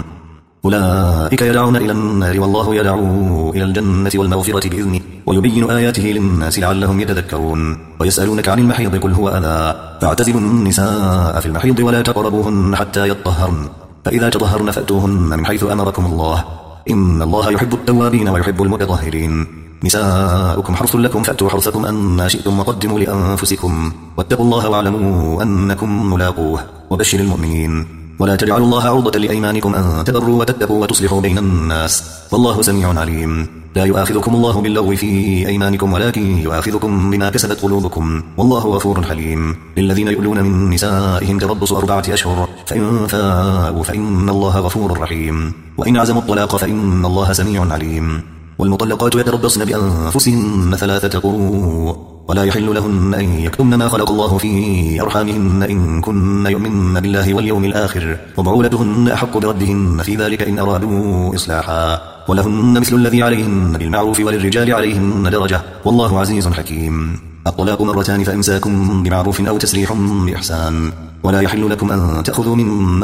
أولئك يدعون إلى النار والله يدعو إلى الجنة والمغفرة بإذنه، ويبين آياته للناس لعلهم يتذكرون. ويسألونك عن المحيض، قل هو أذى، فاعتزلوا النساء في المحيض ولا تقربوهن حتى يطهرن، فإذا تطهرن فأتوهن من حيث أمركم الله، إن الله يحب التوابين ويحب المتطهرين. نساؤكم حرث لكم فأتوا حرثكم أن شئتم وقدموا لأنفسكم، واتقوا الله واعلموا أنكم ملاقوه، وبشر المؤمنين. ولا تجعلوا الله عرضة لأيمانكم أن تبروا وتتقوا وتصلحوا بين الناس، والله سميع عليم. لا يؤاخذكم الله باللغو في أيمانكم ولكن يؤاخذكم بما كسبت قلوبكم، والله غفور حليم. للذين يؤلون من نسائهم تربص أربعة أشهر، فإن فاءوا فإن الله غفور رحيم، وإن عزموا الطلاق فإن الله سميع عليم. والمطلقات يتربصن بأنفسهن ثلاثة قروء، ولا يحل لهن أن يكتمن ما خلق الله في أرحامهن إن كن يؤمن بالله واليوم الآخر، وبعولتهن أحق بردهن في ذلك إن أرادوا إصلاحا، ولهن مثل الذي عليهن بالمعروف وللرجال عليهن درجة، والله عزيز حكيم. الطلاق مرتان، فإمساكم بمعروف أو تسريح بإحسان، ولا يحل لكم أن تأخذوا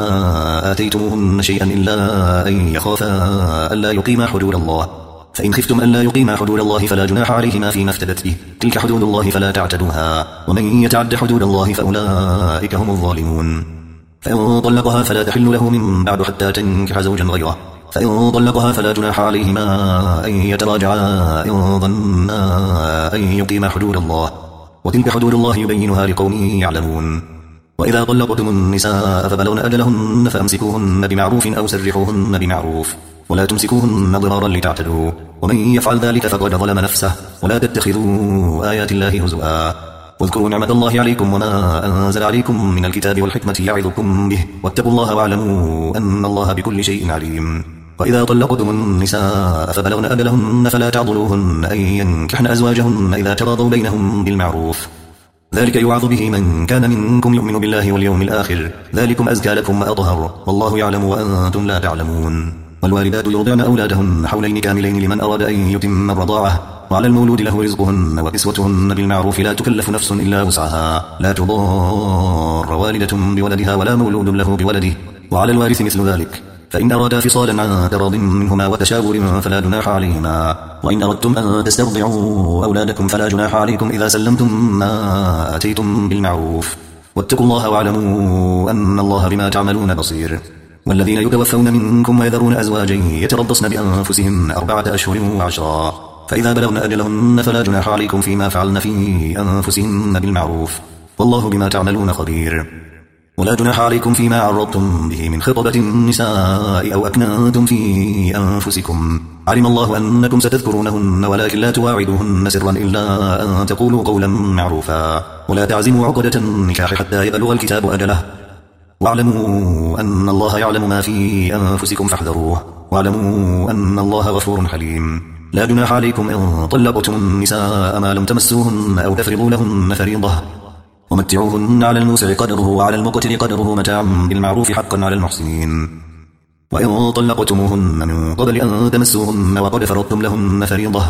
مما آتيتموهن شيئا إلا أن يخافا ألا يقيما حدود الله، فإن خفتم ألا يقيما حدود الله فلا جناح عليهما فيما افتدت به، تلك حدود الله فلا تعتدوها، ومن يتعد حدود الله فأولئك هم الظالمون. فإن طلقها فلا تحل له من بعد حتى تنكح زوجا غيره، فإن طلقها فلا جناح عليهما أن يتراجعا إن ظنا أن يقيما حدود الله، وتلك حدود الله يبينها لقوم يعلمون. وإذا طلقتم النساء فبلغن أجلهن فأمسكوهن بمعروف أو سرحوهن بمعروف، ولا تمسكوهن ضرارا لتعتدوا، ومن يفعل ذلك فقد ظلم نفسه، ولا تتخذوا آيات الله هزؤا. واذكروا نعمة الله عليكم وما أنزل عليكم من الكتاب والحكمة يعظكم به، واتقوا الله واعلموا أن الله بكل شيء عليم. وإذا طلقتم النساء فبلغن أجلهن فلا تعضلوهن أن ينكحن أزواجهن إذا تراضوا بينهم بالمعروف، ذلك يوعظ به من كان منكم يؤمن بالله واليوم الآخر، ذلكم أزكى لكم وأطهر، والله يعلم وأنتم لا تعلمون. والوالدات يرضعن أولادهن حولين كاملين لمن أراد أن يتم الرضاعة، وعلى المولود له رزقهن وكسوتهن بالمعروف، لا تكلف نفس إلا وسعها، لا تضار والدة بولدها ولا مولود له بولده، وعلى الوارث مثل ذلك، فإن أرادا فصالا عن تراض منهما وتشاور فلا جناح عليهما. وإن أردتم أن تسترضعوا أولادكم فلا جناح عليكم إذا سلمتم ما آتيتم بالمعروف، واتقوا الله واعلموا أن الله بما تعملون بصير. والذين يتوفون منكم ويذرون أزواجا يتربصن بأنفسهن أربعة أشهر وعشرا، فإذا بلغن أجلهن فلا جناح عليكم فيما فعلن في أنفسهن بالمعروف، والله بما تعملون خبير. ولا جناح عليكم فيما عرضتم به من خطبة النساء أو أكننتم في أنفسكم، علم الله أنكم ستذكرونهن ولكن لا تواعدوهن سرا إلا أن تقولوا قولا معروفا، ولا تعزموا عقدة النكاح حتى يبلغ الكتاب أجله، واعلموا أن الله يعلم ما في أنفسكم فاحذروه، واعلموا أن الله غفور حليم. لا جناح عليكم إن طلقتم النساء ما لم تمسوهن أو تفرضوا لهن فريضة، ومتعوهن على الموسع قدره وعلى المقتر قدره متاعا بالمعروف حقا على المحسنين. وإن طلقتموهن من قبل أن تمسوهن وقد فرضتم لهن فريضة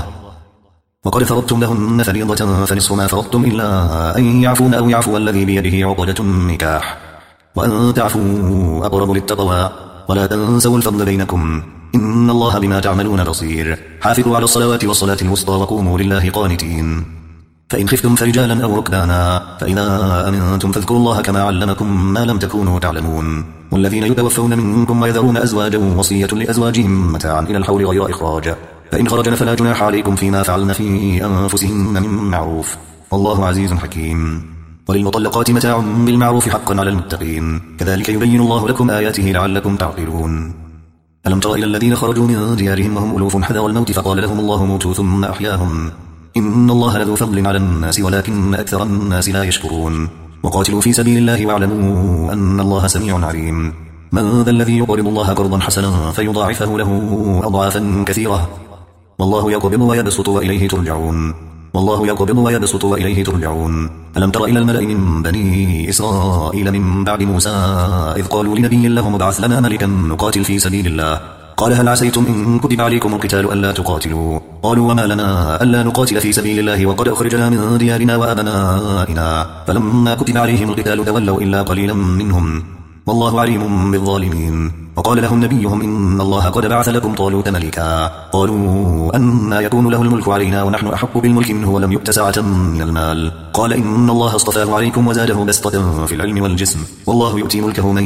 وقد فرضتم لهن فريضة فنصف ما فرضتم إلا أن يعفون أو يعفو الذي بيده عقدة النكاح، وأن تعفوا أقرب للتقوى، ولا تنسوا الفضل بينكم إن الله بما تعملون بصير حافظوا على الصلوات والصلاة الوسطى وقوموا لله قانتين فإن خفتم فرجالا أو ركبانا فإذا أمنتم فاذكروا الله كما علمكم ما لم تكونوا تعلمون والذين يتوفون منكم ويذرون أزواجا وصية لأزواجهم متاعا إلى الحول غير إخراج فإن خرجن فلا جناح عليكم فيما فعلن في أنفسهن من معروف والله عزيز حكيم وللمطلقات متاع بالمعروف حقا على المتقين كذلك يبين الله لكم آياته لعلكم تعقلون ألم تر إلى الذين خرجوا من ديارهم وهم ألوف حذر الموت فقال لهم الله موتوا ثم أحياهم إن الله لذو فضل على الناس ولكن أكثر الناس لا يشكرون وقاتلوا في سبيل الله واعلموا أن الله سميع عليم من ذا الذي يقرض الله قرضا حسنا فيضاعفه له أضعافا كثيرة والله يقبض ويبسط وإليه ترجعون والله يقبض ويبسط وإليه ترجعون ألم تر إلى الملأ من بني إسرائيل من بعد موسى إذ قالوا لنبي لهم ابعث لنا ملكا نقاتل في سبيل الله قال هل عسيتم إن كتب عليكم القتال ألا تقاتلوا قالوا وما لنا ألا نقاتل في سبيل الله وقد أخرجنا من ديارنا وأبنائنا فلما كتب عليهم القتال تولوا إلا قليلا منهم والله عليم بالظالمين وقال لهم نبيهم إن الله قد بعث لكم طالوت ملكا قالوا أنى يكون له الملك علينا ونحن أحق بالملك منه ولم يؤت سعة من المال قال إن الله اصطفاه عليكم وزاده بسطة في العلم والجسم والله يؤتي ملكه من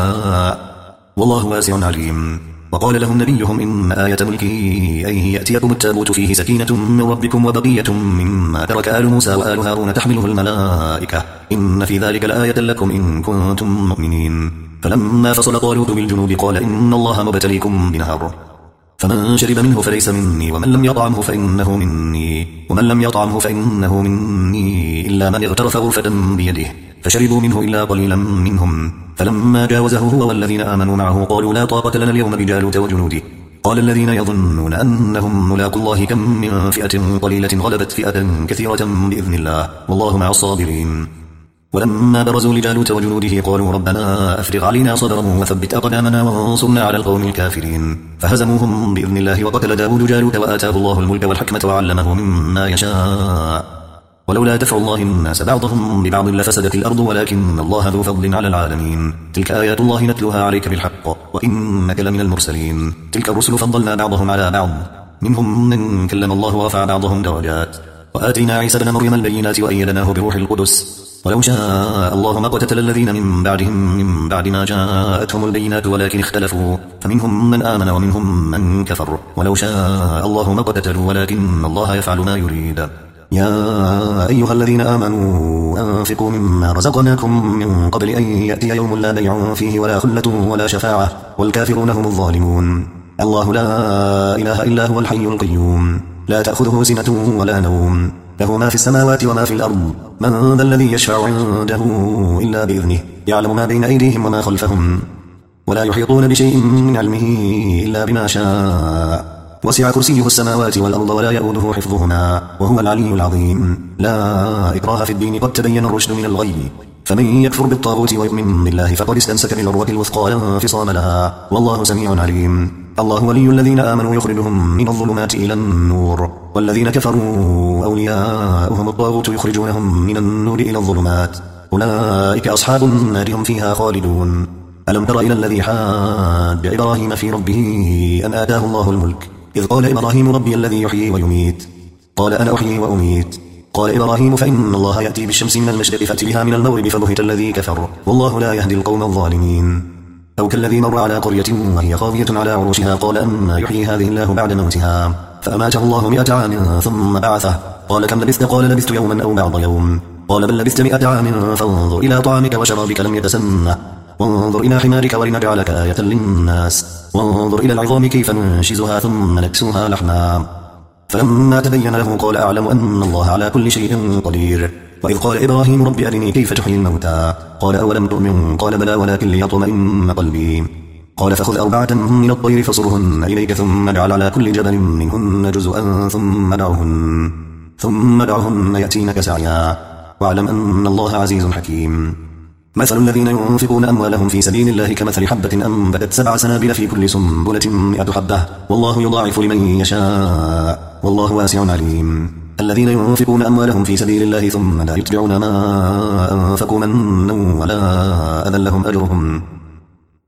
يشاء والله واسع عليم وقال لهم نبيهم إن آية ملكه أن يأتيكم التابوت فيه سكينة من ربكم وبقية مما ترك آل موسى وآل هارون تحمله الملائكة إن في ذلك لآية لكم إن كنتم مؤمنين فلما فصل طالوت بالجنود قال إن الله مبتليكم بنهر فمن شرب منه فليس مني ومن لم يطعمه فإنه مني ومن لم يطعمه فإنه مني إلا من اغترف غرفة بيده فشربوا منه إلا قليلا منهم فلما جاوزه هو والذين آمنوا معه قالوا لا طاقة لنا اليوم بجالوت وجنوده قال الذين يظنون أنهم ملاقوا الله كم من فئة قليلة غلبت فئة كثيرة بإذن الله والله مع الصابرين ولما برزوا لجالوت وجنوده قالوا ربنا أفرغ علينا صبرا وثبت أقدامنا وانصرنا على القوم الكافرين فهزموهم بإذن الله وقتل داود جالوت وآتاه الله الملك والحكمة وعلمه مما يشاء ولولا دفع الله الناس بعضهم ببعض لفسدت الأرض ولكن الله ذو فضل على العالمين تلك آيات الله نتلوها عليك بالحق وإنك لمن المرسلين تلك الرسل فضلنا بعضهم على بعض منهم من كلم الله ورفع بعضهم درجات وآتينا عيسى بن مريم البينات وأيدناه بروح القدس ولو شاء الله ما اقتتل الذين من بعدهم من بعد ما جاءتهم البينات ولكن اختلفوا فمنهم من آمن ومنهم من كفر ولو شاء الله ما اقتتلوا ولكن الله يفعل ما يريد يا أيها الذين آمنوا أنفقوا مما رزقناكم من قبل أن يأتي يوم لا بيع فيه ولا خلة ولا شفاعة والكافرون هم الظالمون الله لا إله إلا هو الحي القيوم لا تأخذه سنة ولا نوم له ما في السماوات وما في الأرض من ذا الذي يشفع عنده إلا بإذنه يعلم ما بين أيديهم وما خلفهم ولا يحيطون بشيء من علمه إلا بما شاء وسع كرسيه السماوات والأرض ولا يؤوده حفظهما وهو العلي العظيم لا إكراه في الدين قد تبين الرشد من الغي فمن يكفر بالطاغوت ويؤمن بالله فقد استمسك بالعروة الوثقى لا انفصام لها والله سميع عليم الله ولي الذين آمنوا يخرجهم من الظلمات إلى النور والذين كفروا أولياؤهم الطاغوت يخرجونهم من النور إلى الظلمات أولئك أصحاب النار هم فيها خالدون ألم تر إلى الذي حاج إبراهيم في ربه أن آتاه الله الملك إذ قال إبراهيم ربي الذي يحيي ويميت قال أنا أحيي وأميت قال إبراهيم فإن الله يأتي بالشمس من المشرق فأت بها من المغرب فبهت الذي كفر والله لا يهدي القوم الظالمين أو كالذي مر على قرية وهي خاوية على عروشها قال أما يحيي هذه الله بعد موتها فأماته الله مئة عام ثم بعثه قال كم لبثت قال لبثت يوما أو بعض يوم قال بل لبثت مئة عام فانظر إلى طعامك وشرابك لم يتسنه وانظر إلى حمارك ولنجعلك آية للناس وانظر إلى العظام كيف ننشزها ثم نكسوها لحما فلما تبين له قال أعلم أن الله على كل شيء قدير وإذ قال إبراهيم رب أرني كيف تحيي الموتى قال أولم تؤمن قال بلى ولكن ليطمئن قلبي قال فخذ أربعة من الطير فصرهن إليك ثم اجعل على كل جبل منهن جزءا ثم دعهن ثم دعهن يأتينك سعيا واعلم أن الله عزيز حكيم مثل الذين ينفقون أموالهم في سبيل الله كمثل حبة أنبتت سبع سنابل في كل سنبلة مئة حبة والله يضاعف لمن يشاء والله واسع عليم الذين ينفقون أموالهم في سبيل الله ثم لا يتبعون ما أنفقوا منا ولا أذى لهم أجرهم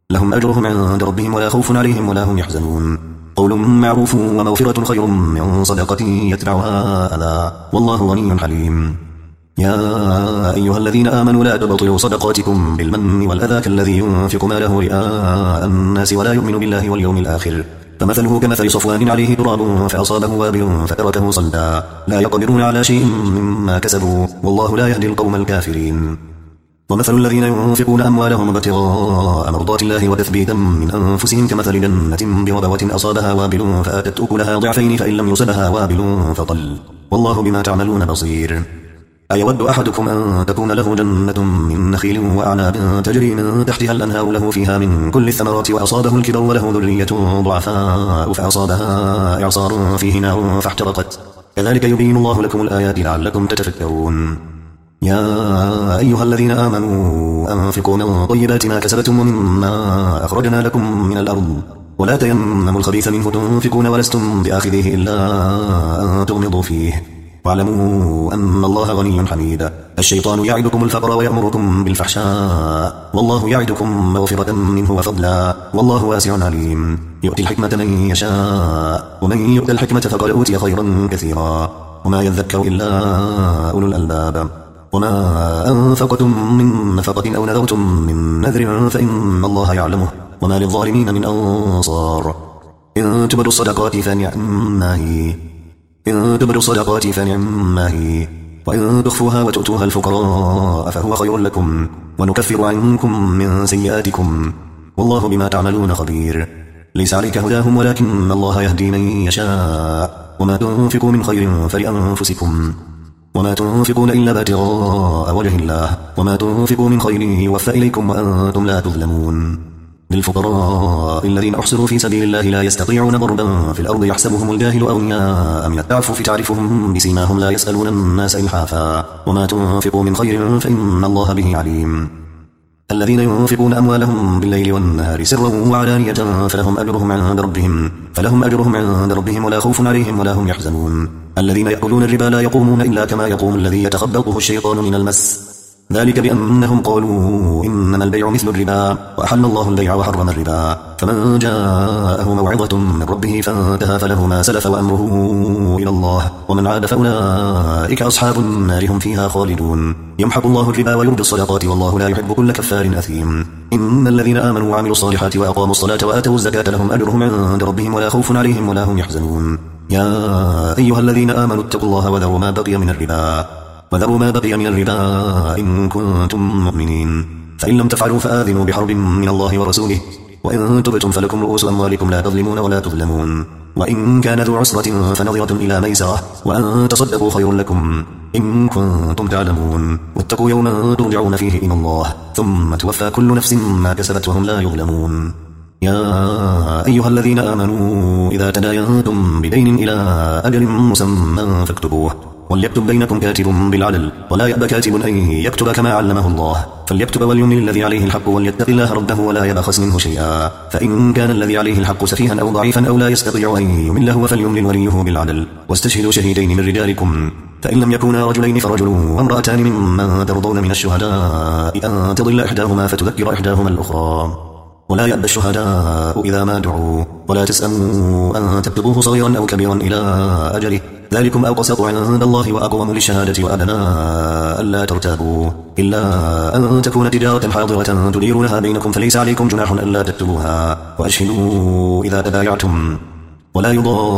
لهم أجرهم عند ربهم ولا خوف عليهم ولا هم يحزنون قول معروف ومغفرة خير من صدقة يتبعها أذى والله غني حليم يا أيها الذين آمنوا لا تبطلوا صدقاتكم بالمن والأذى كالذي ينفق ماله رئاء الناس ولا يؤمن بالله واليوم الآخر فمثله كمثل صفوان عليه تراب فأصابه وابل فتركه صلدا لا يقدرون على شيء مما كسبوا والله لا يهدي القوم الكافرين ومثل الذين ينفقون أموالهم ابتغاء مرضات الله وتثبيتا من أنفسهم كمثل جنة بربوة أصابها وابل فآتت أكلها ضعفين فإن لم يصبها وابل فطل والله بما تعملون بصير أيود أحدكم أن تكون له جنة من نخيل وأعناب تجري من تحتها الأنهار له فيها من كل الثمرات وأصابه الكبر وله ذرية ضعفاء فأصابها إعصار فيه نار فاحترقت كذلك يبين الله لكم الآيات لعلكم تتفكرون يا أيها الذين آمنوا أنفقوا من طيبات ما كسبتم ومما أخرجنا لكم من الأرض ولا تيمموا الخبيث منه تنفقون ولستم بآخذيه إلا أن تغمضوا فيه واعلموا أن الله غني حميد الشيطان يعدكم الفقر ويأمركم بالفحشاء والله يعدكم مغفرة منه وفضلا والله واسع عليم يؤتي الحكمة من يشاء ومن يؤت الحكمة فقد أوتي خيرا كثيرا وما يذكر إلا أولو الألباب وما أنفقتم من نفقة أو نذرتم من نذر فإن الله يعلمه وما للظالمين من أنصار إن تبدوا الصدقات فنعما هي إن تبدوا الصدقات فنعما هي وإن تخفوها وتؤتوها الفقراء فهو خير لكم ونكفر عنكم من سيئاتكم والله بما تعملون خبير ليس عليك هداهم ولكن الله يهدي من يشاء وما تنفقوا من خير فلأنفسكم وما تنفقون إلا ابتغاء وجه الله وما تنفقوا من خير يوفى إليكم وأنتم لا تظلمون للفقراء الذين أحصروا في سبيل الله لا يستطيعون ضربا في الأرض يحسبهم الجاهل أغنياء من التعفف تعرفهم بسيماهم لا يسألون الناس إلحافا وما تنفقوا من خير فإن الله به عليم الذين ينفقون أموالهم بالليل والنهار سرا وعلانية فلهم أجرهم عند ربهم فلهم أجرهم عند ربهم ولا خوف عليهم ولا هم يحزنون الذين يأكلون الربا لا يقومون إلا كما يقوم الذي يتخبطه الشيطان من المس ذلك بأنهم قالوا إنما البيع مثل الربا وأحل الله البيع وحرم الربا فمن جاءه موعظة من ربه فانتهى فله ما سلف وأمره إلى الله ومن عاد فأولئك أصحاب النار هم فيها خالدون يمحق الله الربا ويربي الصدقات والله لا يحب كل كفار أثيم إن الذين آمنوا وعملوا الصالحات وأقاموا الصلاة وآتوا الزكاة لهم أجرهم عند ربهم ولا خوف عليهم ولا هم يحزنون يا أيها الذين آمنوا اتقوا الله وذروا ما بقي من الربا وذروا ما بقي من الربا إن كنتم مؤمنين فإن لم تفعلوا فآذنوا بحرب من الله ورسوله وإن تبتم فلكم رؤوس أموالكم لا تظلمون ولا تظلمون وإن كان ذو عسرة فنظرة إلى ميسرة وأن تصدقوا خير لكم إن كنتم تعلمون واتقوا يوما ترجعون فيه إلى الله ثم توفى كل نفس ما كسبت وهم لا يظلمون يا أيها الذين آمنوا إذا تداينتم بدين إلى أجل مسمى فاكتبوه وليكتب بينكم كاتب بالعدل ولا يأبى كاتب أن يكتب كما علمه الله فليكتب وليملل الذي عليه الحق وليتق الله ربه ولا يبخس منه شيئا فإن كان الذي عليه الحق سفيها أو ضعيفا أو لا يستطيع أن يمل هو فليملل وليه بالعدل واستشهدوا شهيدين من رجالكم فإن لم يكونا رجلين فرجل وامرأتان ممن ترضون من الشهداء أن تضل إحداهما فتذكر إحداهما الأخرى ولا يأبى الشهداء إذا ما دعوا ولا تسأموا أن تكتبوه صغيرا أو كبيرا إلى أجله ذلكم أقسط عند الله وأقوم للشهادة وأدنى ألا ترتابوا إلا أن تكون تجارة حاضرة تديرونها بينكم فليس عليكم جناح ألا تكتبوها وأشهدوا إذا تبايعتم ولا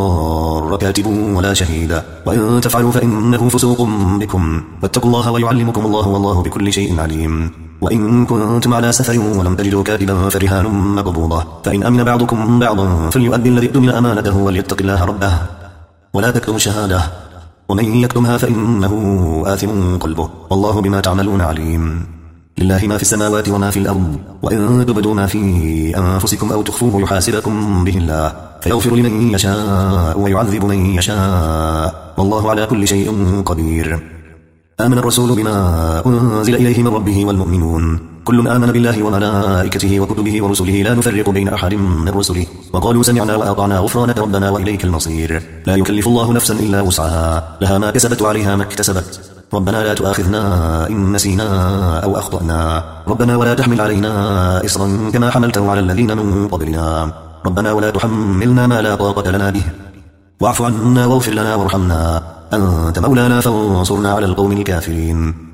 يضار كاتب ولا شهيد وإن تفعلوا فإنه فسوق بكم واتقوا الله ويعلمكم الله والله بكل شيء عليم وإن كنتم على سفر ولم تجدوا كاتبا فرهان مقبوضة فإن أمن بعضكم بعضا فليؤدي الذي اؤتمن أمانته وليتق الله ربه ولا تكتموا الشهادة ومن يكتمها فإنه آثم قلبه والله بما تعملون عليم لله ما في السماوات وما في الأرض وإن تبدوا ما في أنفسكم أو تخفوه يحاسبكم به الله فيغفر لمن يشاء ويعذب من يشاء والله على كل شيء قدير آمن الرسول بما أنزل إليه من ربه والمؤمنون كل آمن بالله وملائكته وكتبه ورسله لا نفرق بين أحد من رسله وقالوا سمعنا وأطعنا غفرانك ربنا وإليك المصير لا يكلف الله نفسا إلا وسعها لها ما كسبت وعليها ما اكتسبت ربنا لا تؤاخذنا إن نسينا أو أخطأنا ربنا ولا تحمل علينا إصرا كما حملته على الذين من قبلنا ربنا ولا تحملنا ما لا طاقة لنا به واعف عنا واغفر لنا وارحمنا أنت مولانا فانصرنا على القوم الكافرين